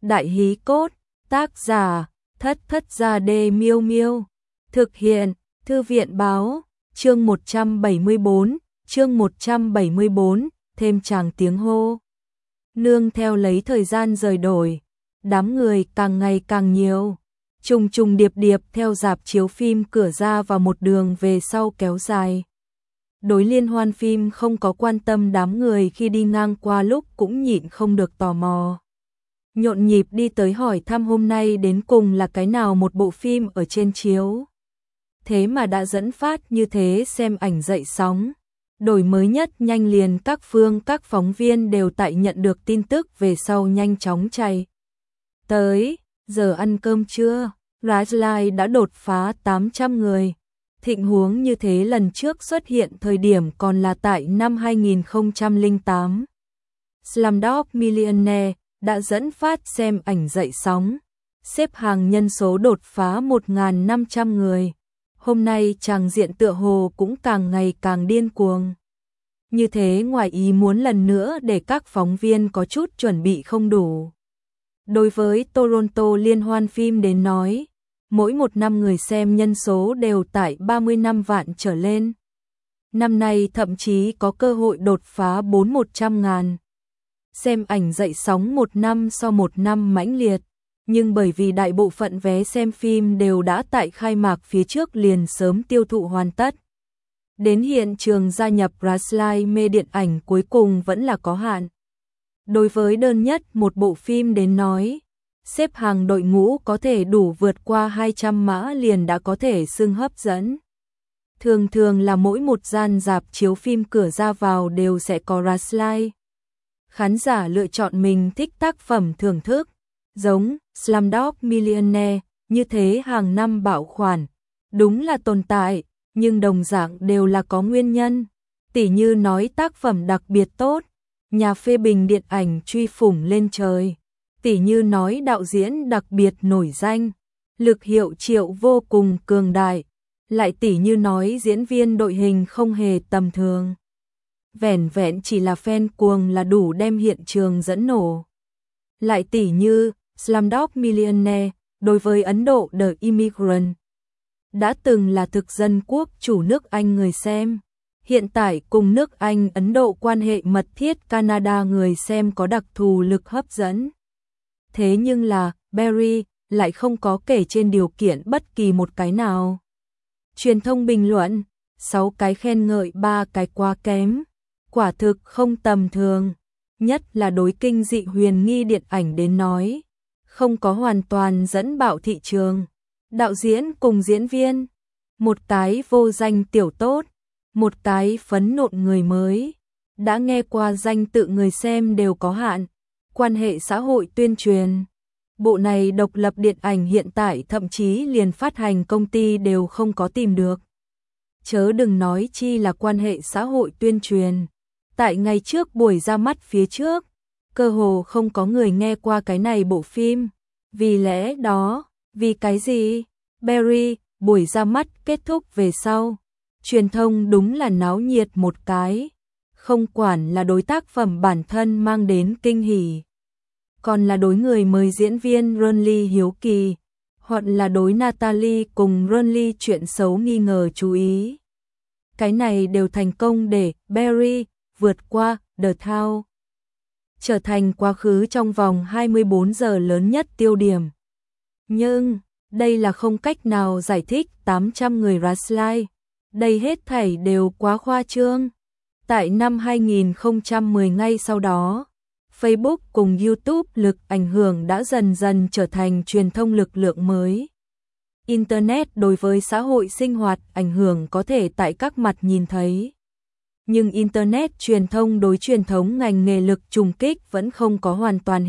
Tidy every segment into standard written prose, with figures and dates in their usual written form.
Đại hí cốt, tác giả, Thất Thất Gia Đê Miêu Miêu. Thực hiện, Thư viện báo, chương 174, thêm tràng tiếng hô. Nương theo lấy thời gian rời đổi, đám người càng ngày càng nhiều. Trùng trùng điệp điệp theo rạp chiếu phim cửa ra và một đường về sau kéo dài. Đối liên hoan phim không có quan tâm đám người khi đi ngang qua lúc cũng nhịn không được tò mò. Nhộn nhịp đi tới hỏi thăm hôm nay đến cùng là cái nào một bộ phim ở trên chiếu. Thế mà đã dẫn phát như thế xem ảnh dậy sóng. Đổi mới nhất nhanh liền các phóng viên đều tại nhận được tin tức về sau nhanh chóng chạy. Tới, giờ ăn cơm trưa, Rajlai đã đột phá 800 người. Thịnh huống như thế lần trước xuất hiện thời điểm còn là tại năm 2008. Slumdog Millionaire đã dẫn phát xem ảnh dậy sóng, xếp hàng nhân số đột phá 1.500 người. Hôm nay tràng diện tựa hồ cũng càng ngày càng điên cuồng. Như thế ngoài ý muốn lần nữa để các phóng viên có chút chuẩn bị không đủ. Đối với Toronto liên hoan phim đến nói, mỗi một năm người xem nhân số đều tại 35 vạn trở lên. Năm nay thậm chí có cơ hội đột phá 400-100 ngàn. Xem ảnh dậy sóng một năm sau một năm mãnh liệt, nhưng bởi vì đại bộ phận vé xem phim đều đã tại khai mạc phía trước liền sớm tiêu thụ hoàn tất. Đến hiện trường gia nhập Rajlai mê điện ảnh cuối cùng vẫn là có hạn. Đối với đơn nhất một bộ phim đến nói, xếp hàng đội ngũ có thể đủ vượt qua 200 mã liền đã có thể xưng hấp dẫn. Thường thường là mỗi một gian rạp chiếu phim cửa ra vào đều sẽ có Rajlai. Khán giả lựa chọn mình thích tác phẩm thưởng thức, giống Slumdog Millionaire, như thế hàng năm bảo khoản, đúng là tồn tại, nhưng đồng dạng đều là có nguyên nhân. Tỉ như nói tác phẩm đặc biệt tốt, nhà phê bình điện ảnh truy phủng lên trời. Tỉ như nói đạo diễn đặc biệt nổi danh, lực hiệu triệu vô cùng cường đại. Lại tỉ như nói diễn viên đội hình không hề tầm thường. Vẻn vẹn chỉ là fan cuồng là đủ đem hiện trường dẫn nổ. Lại tỉ như Slumdog Millionaire, đối với Ấn Độ The Immigrant, đã từng là thực dân quốc chủ nước Anh người xem. Hiện tại cùng nước Anh Ấn Độ quan hệ mật thiết, Canada người xem có đặc thù lực hấp dẫn. Thế nhưng là Barry lại không có kể trên điều kiện bất kỳ một cái nào. Truyền thông bình luận, 6 cái khen ngợi 3 cái quá kém. Quả thực không tầm thường, nhất là đối kinh dị huyền nghi điện ảnh đến nói, không có hoàn toàn dẫn bạo thị trường. Đạo diễn cùng diễn viên, một cái vô danh tiểu tốt, một cái phấn nộn người mới, đã nghe qua danh tự người xem đều có hạn. Quan hệ xã hội tuyên truyền, bộ này độc lập điện ảnh hiện tại thậm chí liền phát hành công ty đều không có tìm được. Chớ đừng nói chi là quan hệ xã hội tuyên truyền. Tại ngày trước buổi ra mắt phía trước, cơ hồ không có người nghe qua cái này bộ phim. Vì lẽ đó, vì cái gì? Barry, buổi ra mắt kết thúc về sau. Truyền thông đúng là náo nhiệt một cái. Không quản là đối tác phẩm bản thân mang đến kinh hỉ, còn là đối người mời diễn viên Ronly hiếu kỳ, hoặc là đối Natalie cùng Ronly chuyện xấu nghi ngờ chú ý. Cái này đều thành công để Barry vượt qua The Town, trở thành quá khứ trong vòng 24 giờ lớn nhất tiêu điểm. Nhưng, đây là không cách nào giải thích 800 người Rajlai. Đây hết thảy đều quá khoa trương. Tại năm 2010 ngay sau đó, Facebook cùng YouTube lực ảnh hưởng đã dần dần trở thành truyền thông lực lượng mới. Internet đối với xã hội sinh hoạt ảnh hưởng có thể tại các mặt nhìn thấy. Nhưng Internet truyền thông đối truyền thống ngành nghề lực trùng kích vẫn không có hoàn toàn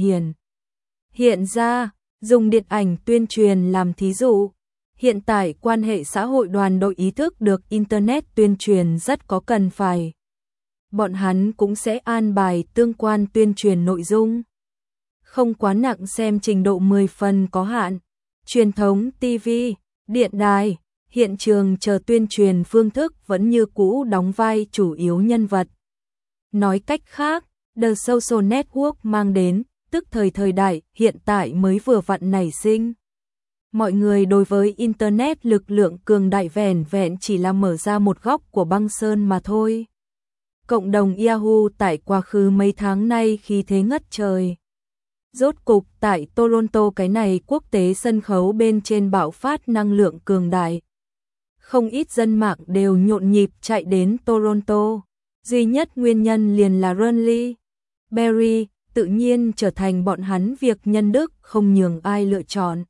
hiện ra. Dùng điện ảnh tuyên truyền làm thí dụ, hiện tại quan hệ xã hội đoàn đội ý thức được Internet tuyên truyền rất có cần phải. Bọn hắn cũng sẽ an bài tương quan tuyên truyền nội dung. Không quá nặng xem trình độ 10 phần có hạn. Truyền thống TV, điện đài, hiện trường chờ tuyên truyền phương thức vẫn như cũ đóng vai chủ yếu nhân vật. Nói cách khác, The Social Network mang đến tức thời thời đại hiện tại mới vừa vặn nảy sinh. Mọi người đối với Internet lực lượng cường đại vẻn vẹn chỉ là mở ra một góc của băng sơn mà thôi. Cộng đồng Yahoo tại quá khứ mấy tháng nay khí thế ngất trời. Rốt cục tại Toronto cái này quốc tế sân khấu bên trên bạo phát năng lượng cường đại. Không ít dân mạng đều nhộn nhịp chạy đến Toronto. Duy nhất nguyên nhân liền là Ronnie Barry tự nhiên trở thành bọn hắn việc nhân đức không nhường ai lựa chọn.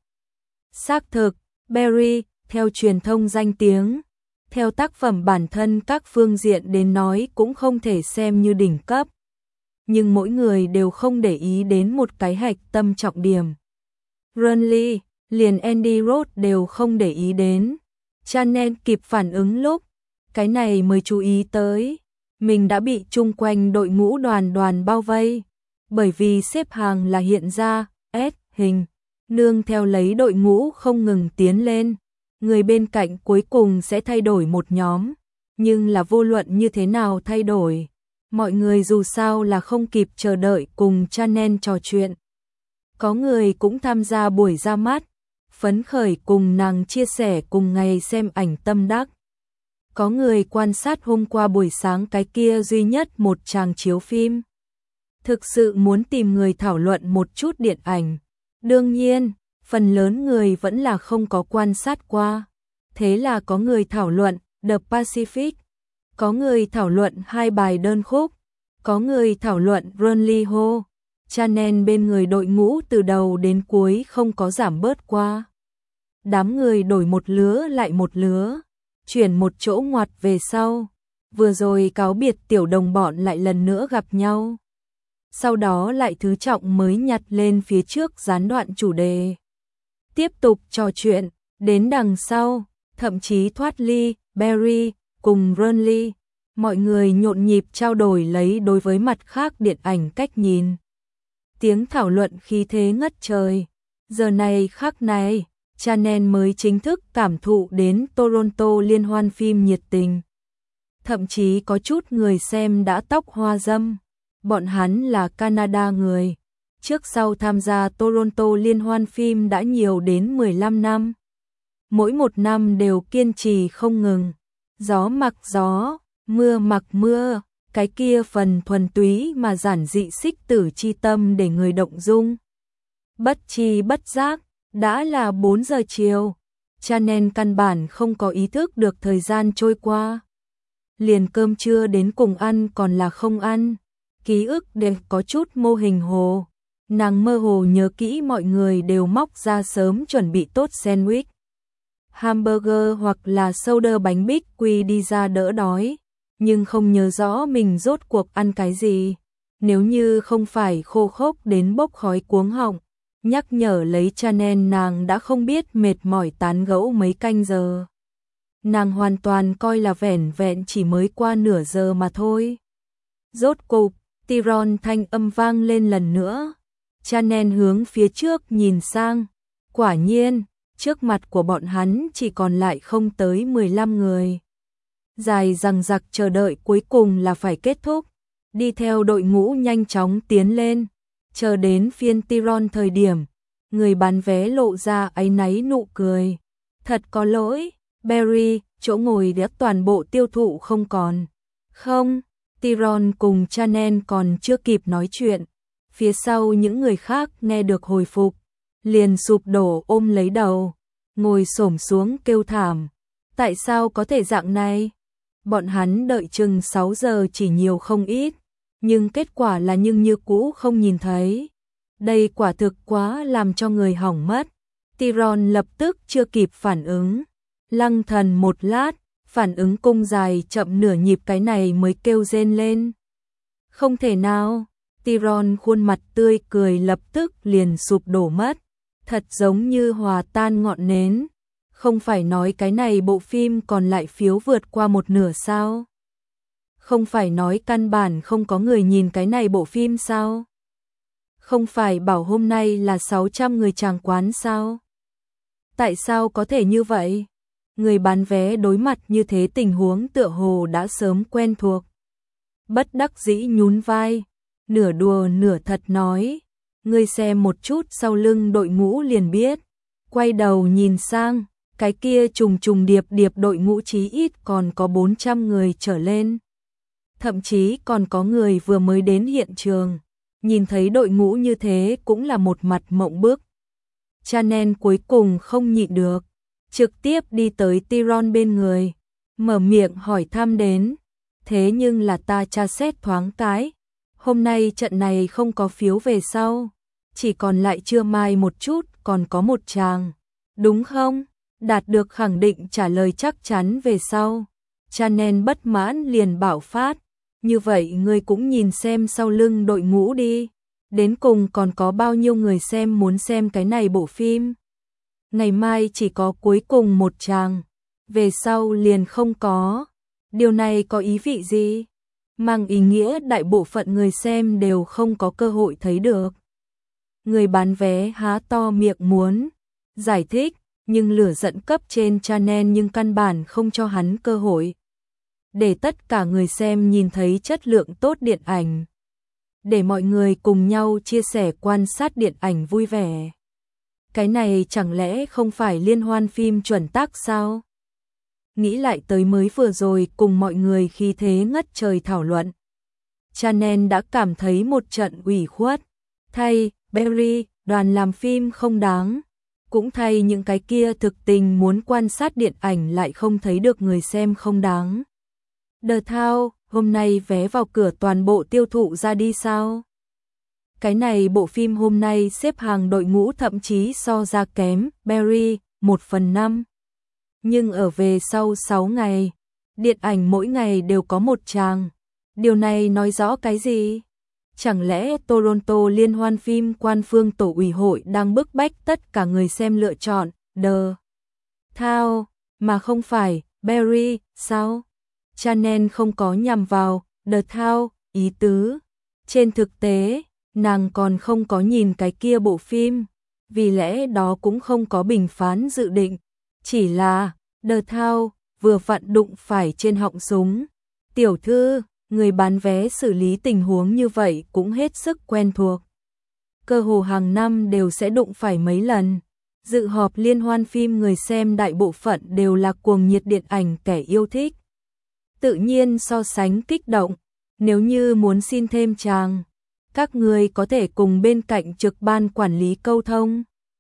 Xác thực, Barry, theo truyền thông danh tiếng, theo tác phẩm bản thân các phương diện đến nói cũng không thể xem như đỉnh cấp. Nhưng mỗi người đều không để ý đến một cái hạch tâm trọng điểm. Ronnie, liền Andy Roth đều không để ý đến. Chanel kịp phản ứng lúc, cái này mới chú ý tới. Mình đã bị chung quanh đội ngũ đoàn bao vây. Bởi vì xếp hàng là hiện ra, S hình. Nương theo lấy đội ngũ không ngừng tiến lên. Người bên cạnh cuối cùng sẽ thay đổi một nhóm. Nhưng là vô luận như thế nào thay đổi. Mọi người dù sao là không kịp chờ đợi cùng Chanel trò chuyện. Có người cũng tham gia buổi ra mắt. Phấn khởi cùng nàng chia sẻ cùng ngày xem ảnh tâm đắc. Có người quan sát hôm qua buổi sáng cái kia duy nhất một tràng chiếu phim. Thực sự muốn tìm người thảo luận một chút điện ảnh. Đương nhiên, phần lớn người vẫn là không có quan sát qua. Thế là có người thảo luận The Pacific, có người thảo luận hai bài đơn khúc, có người thảo luận Ronnie Ho. Chanel bên người đội ngũ từ đầu đến cuối không có giảm bớt qua. Đám người đổi một lứa lại một lứa, chuyển một chỗ ngoặt về sau. Vừa rồi cáo biệt tiểu đồng bọn lại lần nữa gặp nhau. Sau đó lại thứ trọng mới nhặt lên phía trước gián đoạn chủ đề. Tiếp tục trò chuyện, đến đằng sau, thậm chí thoát ly, Barry, cùng Ronnie. Mọi người nhộn nhịp trao đổi lấy đối với mặt khác điện ảnh cách nhìn. Tiếng thảo luận khí thế ngất trời. Giờ này khắc này, Chanel mới chính thức cảm thụ đến Toronto liên hoan phim nhiệt tình. Thậm chí có chút người xem đã tóc hoa râm. Bọn hắn là Canada người. Trước sau tham gia Toronto liên hoan phim đã nhiều đến 15 năm. Mỗi một năm đều kiên trì không ngừng. Gió mặc gió, mưa mặc mưa. Cái kia phần thuần túy mà giản dị xích tử chi tâm để người động dung. Bất chi bất giác, đã là 4 giờ chiều. Chanel căn bản không có ý thức được thời gian trôi qua. Liền cơm trưa đến cùng ăn còn là không ăn. Ký ức đều có chút mô hình hồ. Nàng mơ hồ nhớ kỹ mọi người đều móc ra sớm chuẩn bị tốt sandwich, hamburger hoặc là soda bánh bích quy đi ra đỡ đói. Nhưng không nhớ rõ mình rốt cuộc ăn cái gì. Nếu như không phải khô khốc đến bốc khói cuống họng, nhắc nhở lấy Chanel nàng đã không biết mệt mỏi tán gẫu mấy canh giờ. Nàng hoàn toàn coi là vẻn vẹn chỉ mới qua nửa giờ mà thôi. Rốt cục, Tyron thanh âm vang lên lần nữa. Chanel hướng phía trước nhìn sang. Quả nhiên, trước mặt của bọn hắn chỉ còn lại không tới 15 người. Dài dằng dặc chờ đợi cuối cùng là phải kết thúc. Đi theo đội ngũ nhanh chóng tiến lên. Chờ đến phiên Tyron thời điểm, người bán vé lộ ra áy náy nụ cười. Thật có lỗi, Barry, chỗ ngồi đã toàn bộ tiêu thụ không còn. Không, Tyron cùng Chanel còn chưa kịp nói chuyện. Phía sau những người khác nghe được hồi phục, liền sụp đổ ôm lấy đầu, ngồi xổm xuống kêu thảm. Tại sao có thể dạng này? Bọn hắn đợi chừng 6 giờ chỉ nhiều không ít, nhưng kết quả là như cũ không nhìn thấy. Đây quả thực quá làm cho người hỏng mất. Tyron lập tức chưa kịp phản ứng. Lăng thần một lát, phản ứng cung dài chậm nửa nhịp cái này mới kêu rên lên. Không thể nào, Tyron khuôn mặt tươi cười lập tức liền sụp đổ mất. Thật giống như hòa tan ngọn nến. Không phải nói cái này bộ phim còn lại phiếu vượt qua một nửa sao? Không phải nói căn bản không có người nhìn cái này bộ phim sao? Không phải bảo hôm nay là 600 người tràng quán sao? Tại sao có thể như vậy? Người bán vé đối mặt như thế tình huống tựa hồ đã sớm quen thuộc. Bất đắc dĩ nhún vai, nửa đùa nửa thật nói, Ngươi xem một chút sau lưng đội ngũ liền biết. Quay đầu nhìn sang, cái kia trùng trùng điệp điệp đội ngũ chí ít còn có 400 người trở lên. Thậm chí còn có người vừa mới đến hiện trường, nhìn thấy đội ngũ như thế cũng là một mặt mộng bức. Chanel cuối cùng không nhịn được, trực tiếp đi tới Tyron bên người, mở miệng hỏi thăm đến. Thế nhưng là ta tra xét thoáng cái, hôm nay trận này không có phiếu về sau, chỉ còn lại trưa mai một chút còn có một chàng, đúng không? Đạt được khẳng định trả lời chắc chắn về sau. Chanel bất mãn liền bảo phát, như vậy ngươi cũng nhìn xem sau lưng đội ngũ đi, đến cùng còn có bao nhiêu người xem muốn xem cái này bộ phim. Ngày mai chỉ có cuối cùng một chàng, về sau liền không có. Điều này có ý vị gì? Mang ý nghĩa đại bộ phận người xem đều không có cơ hội thấy được. Người bán vé há to miệng muốn giải thích, nhưng lửa giận cấp trên Chanel nhưng căn bản không cho hắn cơ hội. Để tất cả người xem nhìn thấy chất lượng tốt điện ảnh. Để mọi người cùng nhau chia sẻ quan sát điện ảnh vui vẻ. Cái này chẳng lẽ không phải liên hoan phim chuẩn tắc sao? Nghĩ lại tới mới vừa rồi cùng mọi người khi thế ngất trời thảo luận. Chanel đã cảm thấy một trận ủy khuất. Thay, Barry, đoàn làm phim không đáng. Cũng thay những cái kia thực tình muốn quan sát điện ảnh lại không thấy được người xem không đáng. The Thao, hôm nay vé vào cửa toàn bộ tiêu thụ ra đi sao? Cái này bộ phim hôm nay xếp hàng đội ngũ thậm chí so ra kém Barry 1/5. Nhưng ở về sau 6 ngày, điện ảnh mỗi ngày đều có một tràng. Điều này nói rõ cái gì? Chẳng lẽ Toronto Liên hoan phim quan phương tổ ủy hội đang bức bách tất cả người xem lựa chọn The Thao mà không phải Barry sao? Chanel không có nhằm vào The Thao ý tứ. Trên thực tế, nàng còn không có nhìn cái kia bộ phim, vì lẽ đó cũng không có bình phán dự định. Chỉ là The Thao vừa vặn đụng phải trên họng súng. Tiểu thư, người bán vé xử lý tình huống như vậy cũng hết sức quen thuộc. Cơ hồ hàng năm đều sẽ đụng phải mấy lần. Dự họp liên hoan phim người xem đại bộ phận đều là cuồng nhiệt điện ảnh kẻ yêu thích. Tự nhiên so sánh kích động. Nếu như muốn xin thêm chàng, các người có thể cùng bên cạnh trực ban quản lý câu thông.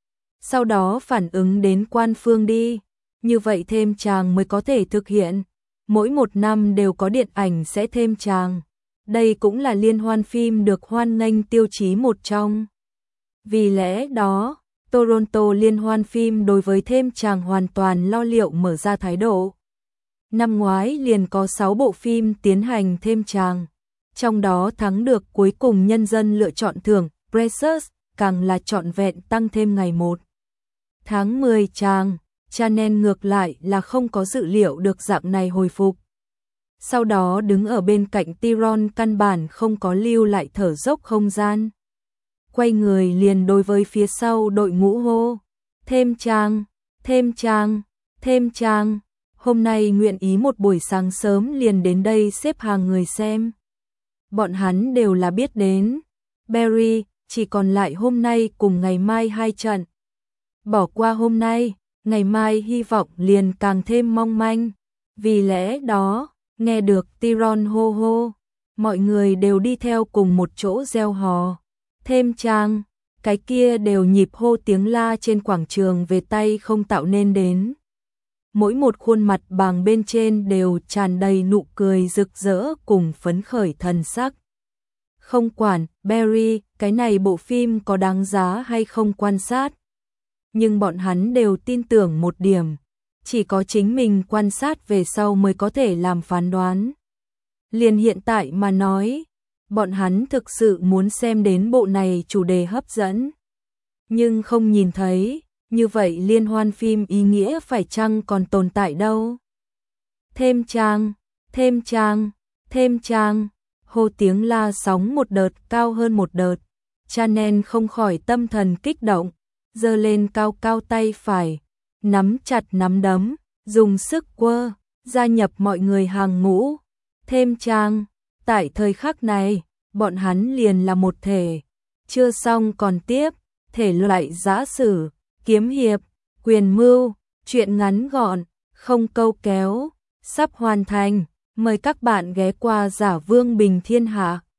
Sau đó phản ứng đến quan phương đi. Như vậy thêm chàng mới có thể thực hiện. Mỗi một năm đều có điện ảnh sẽ thêm chàng. Đây cũng là liên hoan phim được hoan nghênh tiêu chí một trong. Vì lẽ đó, Toronto Liên hoan phim đối với thêm chàng hoàn toàn lo liệu mở ra thái độ. Năm ngoái liền có 6 bộ phim tiến hành thêm chàng. Trong đó thắng được cuối cùng nhân dân lựa chọn thưởng Precious, càng là trọn vẹn tăng thêm ngày 1 tháng 10 chàng. Chanel ngược lại là không có dự liệu được dạng này hồi phục. Sau đó đứng ở bên cạnh Tyron căn bản không có lưu lại thở dốc không gian. Quay người liền đối với phía sau đội ngũ hô. Thêm chàng, thêm chàng, thêm chàng. Hôm nay nguyện ý một buổi sáng sớm liền đến đây xếp hàng người xem. Bọn hắn đều là biết đến. Barry, chỉ còn lại hôm nay cùng ngày mai 2 trận. Bỏ qua hôm nay, ngày mai hy vọng liền càng thêm mong manh. Vì lẽ đó, nghe được Tyron hô hô, mọi người đều đi theo cùng một chỗ reo hò. Thêm chàng, cái kia đều nhịp hô tiếng la trên quảng trường về tay không tạo nên đến. Mỗi một khuôn mặt bàng bên trên đều tràn đầy nụ cười rực rỡ cùng phấn khởi thần sắc. Không quản, Barry, cái này bộ phim có đáng giá hay không quan sát. Nhưng bọn hắn đều tin tưởng một điểm, chỉ có chính mình quan sát về sau mới có thể làm phán đoán. Liền hiện tại mà nói, bọn hắn thực sự muốn xem đến bộ này chủ đề hấp dẫn. Nhưng không nhìn thấy, như vậy liên hoan phim ý nghĩa phải chăng còn tồn tại đâu. Thêm chàng, thêm chàng, thêm chàng, hô tiếng la sóng một đợt cao hơn một đợt. Chanel không khỏi tâm thần kích động, giơ lên cao cao tay phải, nắm chặt nắm đấm, dùng sức quơ, gia nhập mọi người hàng ngũ. Thêm chàng, tại thời khắc này, bọn hắn liền là một thể, chưa xong còn tiếp, thể loại giã sử, kiếm hiệp, quyền mưu, truyện ngắn gọn, không câu kéo, sắp hoàn thành. Mời các bạn ghé qua Giả Vương Bình Thiên Hạ.